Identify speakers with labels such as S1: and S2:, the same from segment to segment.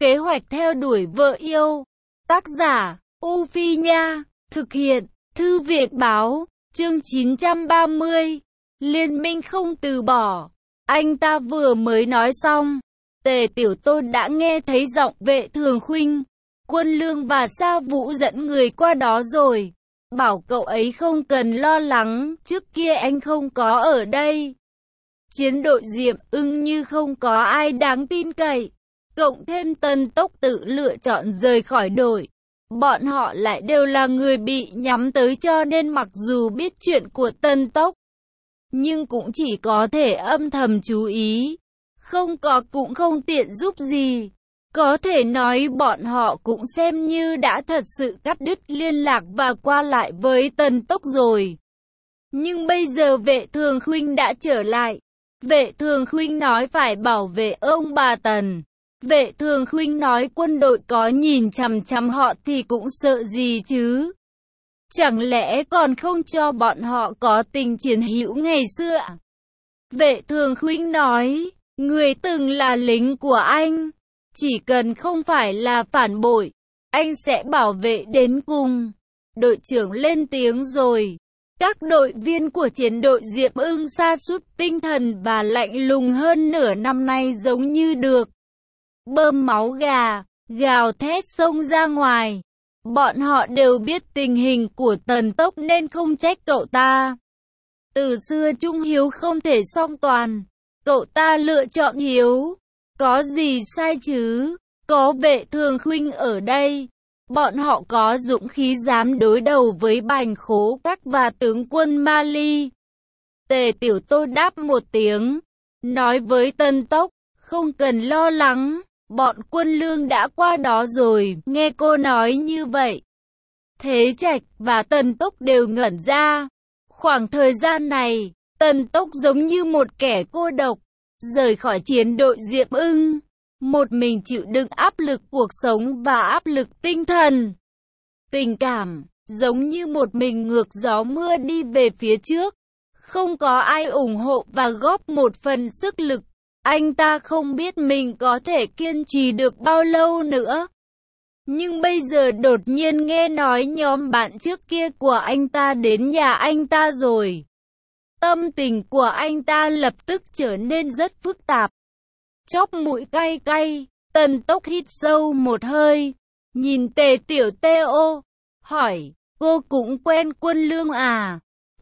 S1: Kế hoạch theo đuổi vợ yêu. Tác giả, U Phi Nha. Thực hiện, Thư viện Báo. Chương 930. Liên minh không từ bỏ. Anh ta vừa mới nói xong, Tề Tiểu Tôn đã nghe thấy giọng Vệ Thường Khuynh. Quân Lương và Sa Vũ dẫn người qua đó rồi. Bảo cậu ấy không cần lo lắng, trước kia anh không có ở đây. Chiến đội Diệm Ưng như không có ai đáng tin cậy. Cộng thêm Tân Tốc tự lựa chọn rời khỏi đội. Bọn họ lại đều là người bị nhắm tới, cho nên mặc dù biết chuyện của Tân Tốc, nhưng cũng chỉ có thể âm thầm chú ý. Không có cũng không tiện giúp gì. Có thể nói bọn họ cũng xem như đã thật sự cắt đứt liên lạc và qua lại với Tân Tốc rồi. Nhưng bây giờ Vệ Thường Khuynh đã trở lại. Vệ Thường Khuynh nói phải bảo vệ ông bà Tần. Vệ Thường Khuynh nói quân đội có nhìn chằm chằm họ thì cũng sợ gì chứ. Chẳng lẽ còn không cho bọn họ có tình chiến hữu ngày xưa à? Vệ Thường Khuynh nói, người từng là lính của anh, chỉ cần không phải là phản bội, anh sẽ bảo vệ đến cùng. Đội trưởng lên tiếng rồi. Các đội viên của chiến đội Diệm Ưng sa sút tinh thần và lạnh lùng hơn nửa năm nay giống như được bơm máu gà, gào thét xông ra ngoài. Bọn họ đều biết tình hình của Tần Tốc nên không trách cậu ta. Từ xưa trung hiếu không thể song toàn. Cậu ta lựa chọn hiếu. Có gì sai chứ? Có Vệ Thường Khuynh ở đây. Bọn họ có dũng khí dám đối đầu với Bành Khố Các và tướng quân Mali. Tề Tiểu Tô đáp một tiếng. Nói với Tân Tốc, không cần lo lắng. Bọn Quân Lương đã qua đó rồi. Nghe cô nói như vậy, Thế Trạch và Tần Tốc đều ngẩn ra. Khoảng thời gian này, Tần Tốc giống như một kẻ cô độc, rời khỏi chiến đội Diệm Ưng, một mình chịu đựng áp lực cuộc sống và áp lực tinh thần. Tình cảm, giống như một mình ngược gió mưa đi về phía trước. Không có ai ủng hộ và góp một phần sức lực. Anh ta không biết mình có thể kiên trì được bao lâu nữa. Nhưng bây giờ đột nhiên nghe nói nhóm bạn trước kia của anh ta đến nhà anh ta rồi. Tâm tình của anh ta lập tức trở nên rất phức tạp. Chóp mũi cay cay, Tần Tốc hít sâu một hơi. Nhìn Tề Tiểu Têu, hỏi, cô cũng quen Quân Lương à?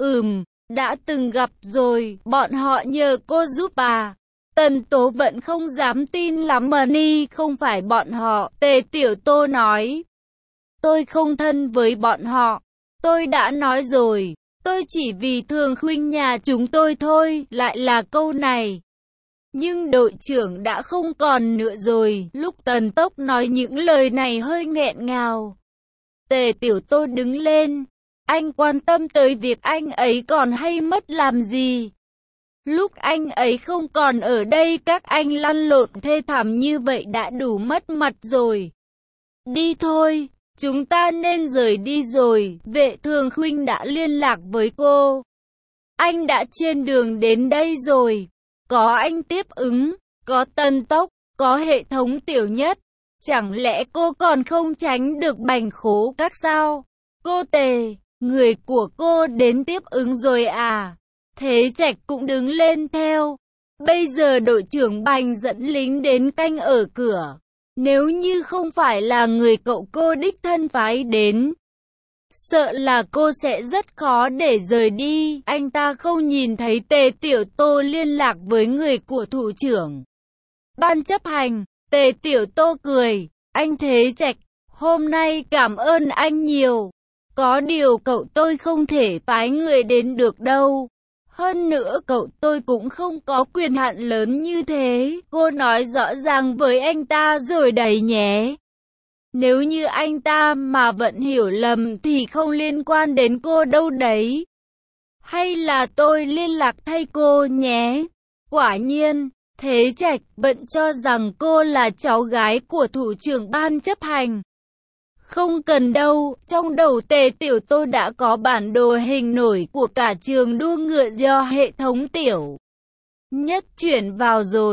S1: Đã từng gặp rồi, bọn họ nhờ cô giúp à? Tần Tố vẫn không dám tin lắm mà ni không phải bọn họ. Tề Tiểu Tô nói, tôi không thân với bọn họ. Tôi đã nói rồi, tôi chỉ vì Thường Khuynh nhà chúng tôi thôi. Lại là câu này. Nhưng đội trưởng đã không còn nữa rồi. Lúc Tần Tốc nói những lời này hơi nghẹn ngào. Tề Tiểu Tô đứng lên. Anh quan tâm tới việc anh ấy còn hay mất làm gì? Lúc anh ấy không còn ở đây các anh lăn lộn thê thảm như vậy đã đủ mất mặt rồi. Đi thôi, chúng ta nên rời đi rồi. Vệ Thường Khuynh đã liên lạc với cô. Anh đã trên đường đến đây rồi. Có anh tiếp ứng, có Tân Tốc, có hệ thống Tiểu Nhất. Chẳng lẽ cô còn không tránh được Bành Khố Các sao? Cô Tề, người của cô đến tiếp ứng rồi à? Thế Trạch cũng đứng lên theo. Bây giờ đội trưởng Bành dẫn lính đến canh ở cửa. Nếu như không phải là người cậu cô đích thân phái đến, sợ là cô sẽ rất khó để rời đi. Anh ta không nhìn thấy Tề Tiểu Tô liên lạc với người của thủ trưởng ban chấp hành. Tề Tiểu Tô cười. Anh Thế Trạch, hôm nay cảm ơn anh nhiều. Có điều cậu tôi không thể phái người đến được đâu. Hơn nữa cậu tôi cũng không có quyền hạn lớn như thế. Cô nói rõ ràng với anh ta rồi đấy nhé. Nếu như anh ta mà vẫn hiểu lầm thì không liên quan đến cô đâu đấy. Hay là tôi liên lạc thay cô nhé. Quả nhiên, Thế Trạch vẫn cho rằng cô là cháu gái của thủ trưởng ban chấp hành. Không cần đâu, trong đầu Tề Tiểu Tô đã có bản đồ hình nổi của cả trường đua ngựa do hệ thống Tiểu Nhất chuyển vào rồi.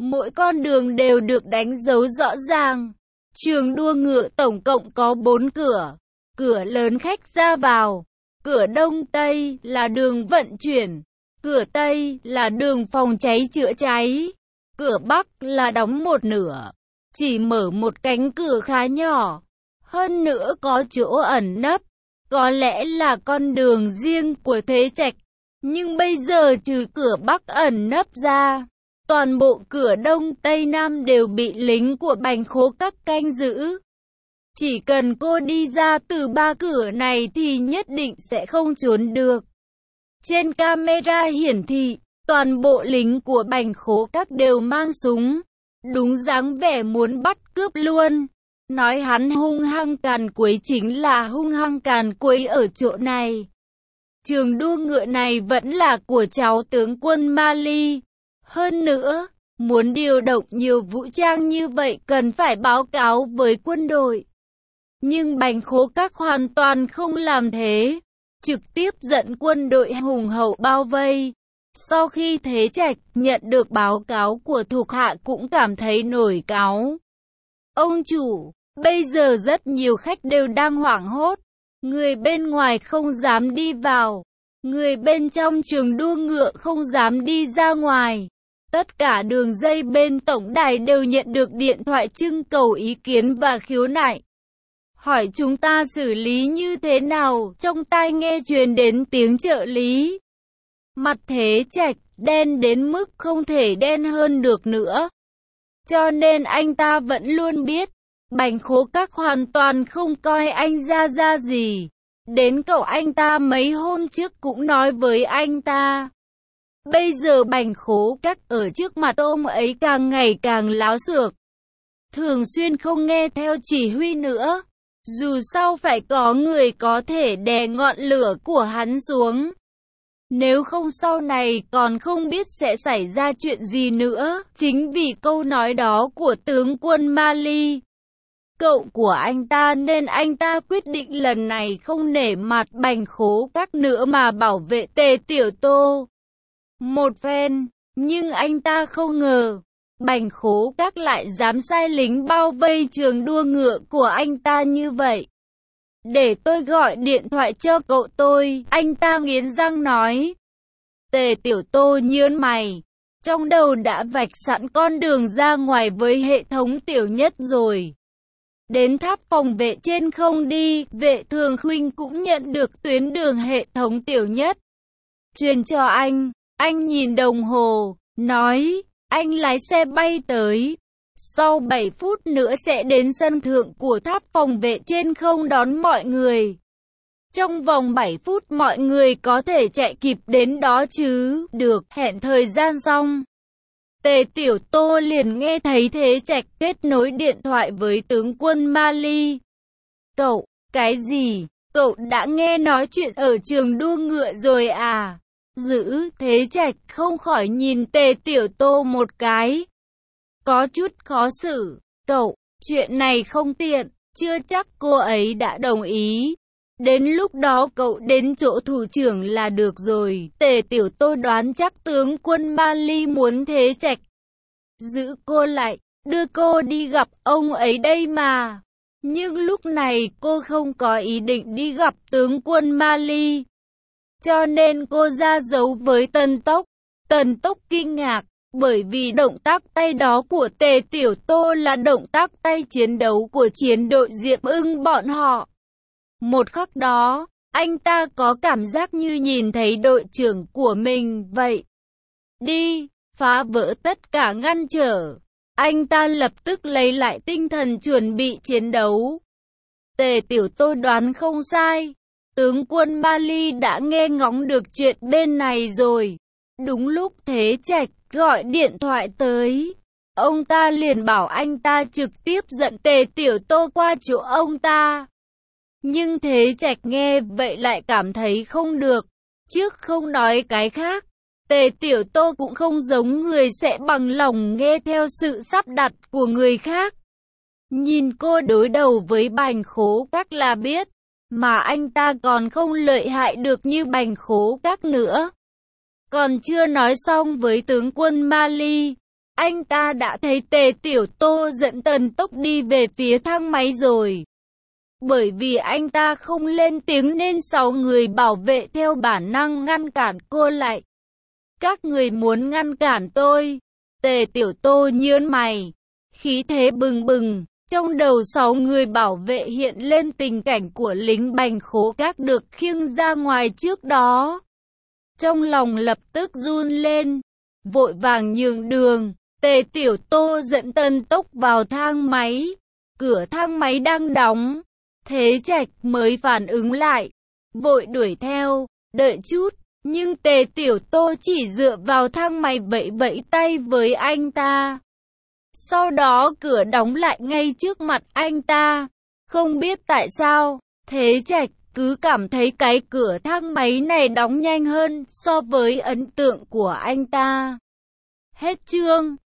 S1: Mỗi con đường đều được đánh dấu rõ ràng. Trường đua ngựa tổng cộng có 4 cửa. Cửa lớn khách ra vào. Cửa Đông Tây là đường vận chuyển. Cửa Tây là đường phòng cháy chữa cháy. Cửa Bắc là đóng một nửa. Chỉ mở một cánh cửa khá nhỏ. Hơn nữa có chỗ ẩn nấp. Có lẽ là con đường riêng của Thế Trạch. Nhưng bây giờ trừ cửa Bắc ẩn nấp ra, toàn bộ cửa Đông Tây Nam đều bị lính của Bành Khố Các canh giữ. Chỉ cần cô đi ra từ 3 cửa này thì nhất định sẽ không trốn được. Trên camera hiển thị, toàn bộ lính của Bành Khố Các đều mang súng. Đúng dáng vẻ muốn bắt cướp luôn. Nói hắn hung hăng càn quấy chính là hung hăng càn quấy ở chỗ này. Trường đua ngựa này vẫn là của cháu tướng quân Mali. Hơn nữa, muốn điều động nhiều vũ trang như vậy cần phải báo cáo với quân đội. Nhưng Bành Khố Các hoàn toàn không làm thế. Trực tiếp dẫn quân đội hùng hậu bao vây. Sau khi Thế Trạch nhận được báo cáo của thuộc hạ cũng cảm thấy nổi cáu. Ông chủ, bây giờ rất nhiều khách đều đang hoảng hốt. Người bên ngoài không dám đi vào. Người bên trong trường đua ngựa không dám đi ra ngoài. Tất cả đường dây bên tổng đài đều nhận được điện thoại trưng cầu ý kiến và khiếu nại. Hỏi chúng ta xử lý như thế nào, trong tai nghe truyền đến tiếng trợ lý. Mặt Thế Trạch đen đến mức không thể đen hơn được nữa. Cho nên anh ta vẫn luôn biết, Bành Khố Các hoàn toàn không coi anh ra gì. Đến cậu anh ta mấy hôm trước cũng nói với anh ta. Bây giờ Bành Khố Các ở trước mặt ông ấy càng ngày càng láo xược. Thường xuyên không nghe theo chỉ huy nữa. Dù sao phải có người có thể đè ngọn lửa của hắn xuống. Nếu không sau này còn không biết sẽ xảy ra chuyện gì nữa. Chính vì câu nói đó của tướng quân Mali, cậu của anh ta, nên anh ta quyết định lần này không nể mặt Bành Khố Các nữa mà bảo vệ Tề Tiểu Tô một phen. Nhưng anh ta không ngờ Bành Khố Các lại dám sai lính bao vây trường đua ngựa của anh ta như vậy. Để tôi gọi điện thoại cho cậu tôi, anh ta nghiến răng nói. Tề Tiểu Tô nhướng mày, trong đầu đã vạch sẵn con đường ra ngoài với hệ thống tiểu nhất rồi. Đến tháp phòng vệ trên không đi, Vệ Thường Khuynh cũng nhận được tuyến đường hệ thống tiểu nhất. Truyền cho anh nhìn đồng hồ, nói, anh lái xe bay tới. Sau 7 phút nữa sẽ đến sân thượng của tháp phòng vệ trên không đón mọi người. Trong vòng 7 phút mọi người có thể chạy kịp đến đó chứ? Được, hẹn thời gian xong. Tề Tiểu Tô liền nghe thấy Thế Trạch kết nối điện thoại với tướng quân Mali. Cậu, cái gì? Cậu đã nghe nói chuyện ở trường đua ngựa rồi à? Thế Trạch không khỏi nhìn Tề Tiểu Tô một cái. Có chút khó xử. Cậu, chuyện này không tiện, chưa chắc cô ấy đã đồng ý. Đến lúc đó cậu đến chỗ thủ trưởng là được rồi. Tề Tiểu Tô đoán chắc tướng quân Mali muốn Thế Trạch giữ cô lại, đưa cô đi gặp ông ấy đây mà. Nhưng lúc này cô không có ý định đi gặp tướng quân Mali. Cho nên cô ra dấu với Tần Tốc. Tần Tốc kinh ngạc, bởi vì động tác tay đó của Tề Tiểu Tô là động tác tay chiến đấu của chiến đội Diệp Ưng bọn họ. Một khắc đó, anh ta có cảm giác như nhìn thấy đội trưởng của mình vậy. Đi, phá vỡ tất cả ngăn trở. Anh ta lập tức lấy lại tinh thần chuẩn bị chiến đấu. Tề Tiểu Tô đoán không sai. Tướng quân Mali đã nghe ngóng được chuyện bên này rồi. Đúng lúc Thế Trạch gọi điện thoại tới, ông ta liền bảo anh ta trực tiếp dẫn Tề Tiểu Tô qua chỗ ông ta. Nhưng Thế Trạch nghe vậy lại cảm thấy không được. Trước không nói cái khác, Tề Tiểu Tô cũng không giống người sẽ bằng lòng nghe theo sự sắp đặt của người khác. Nhìn cô đối đầu với Bành Khố Các là biết, mà anh ta còn không lợi hại được như Bành Khố Các nữa. Còn chưa nói xong với tướng quân Mali, anh ta đã thấy Tề Tiểu Tô dẫn Tần Tốc đi về phía thang máy rồi. Bởi vì anh ta không lên tiếng nên 6 người bảo vệ theo bản năng ngăn cản cô lại. Các người muốn ngăn cản tôi? Tề Tiểu Tô nhướng mày, khí thế bừng bừng. Trong đầu 6 người bảo vệ hiện lên tình cảnh của lính Bành Khố Các được khiêng ra ngoài trước đó. Trong lòng lập tức run lên, vội vàng nhường đường. Tề Tiểu Tô dẫn Tần Tốc vào thang máy. Cửa thang máy đang đóng. Thế Trạch mới phản ứng lại, vội đuổi theo. Đợi chút, nhưng Tề Tiểu Tô chỉ dựa vào thang máy vẫy vẫy tay với anh ta. Sau đó cửa đóng lại ngay trước mặt anh ta. Không biết tại sao, Thế Trạch cứ cảm thấy cái cửa thang máy này đóng nhanh hơn so với ấn tượng của anh ta. Hết chương.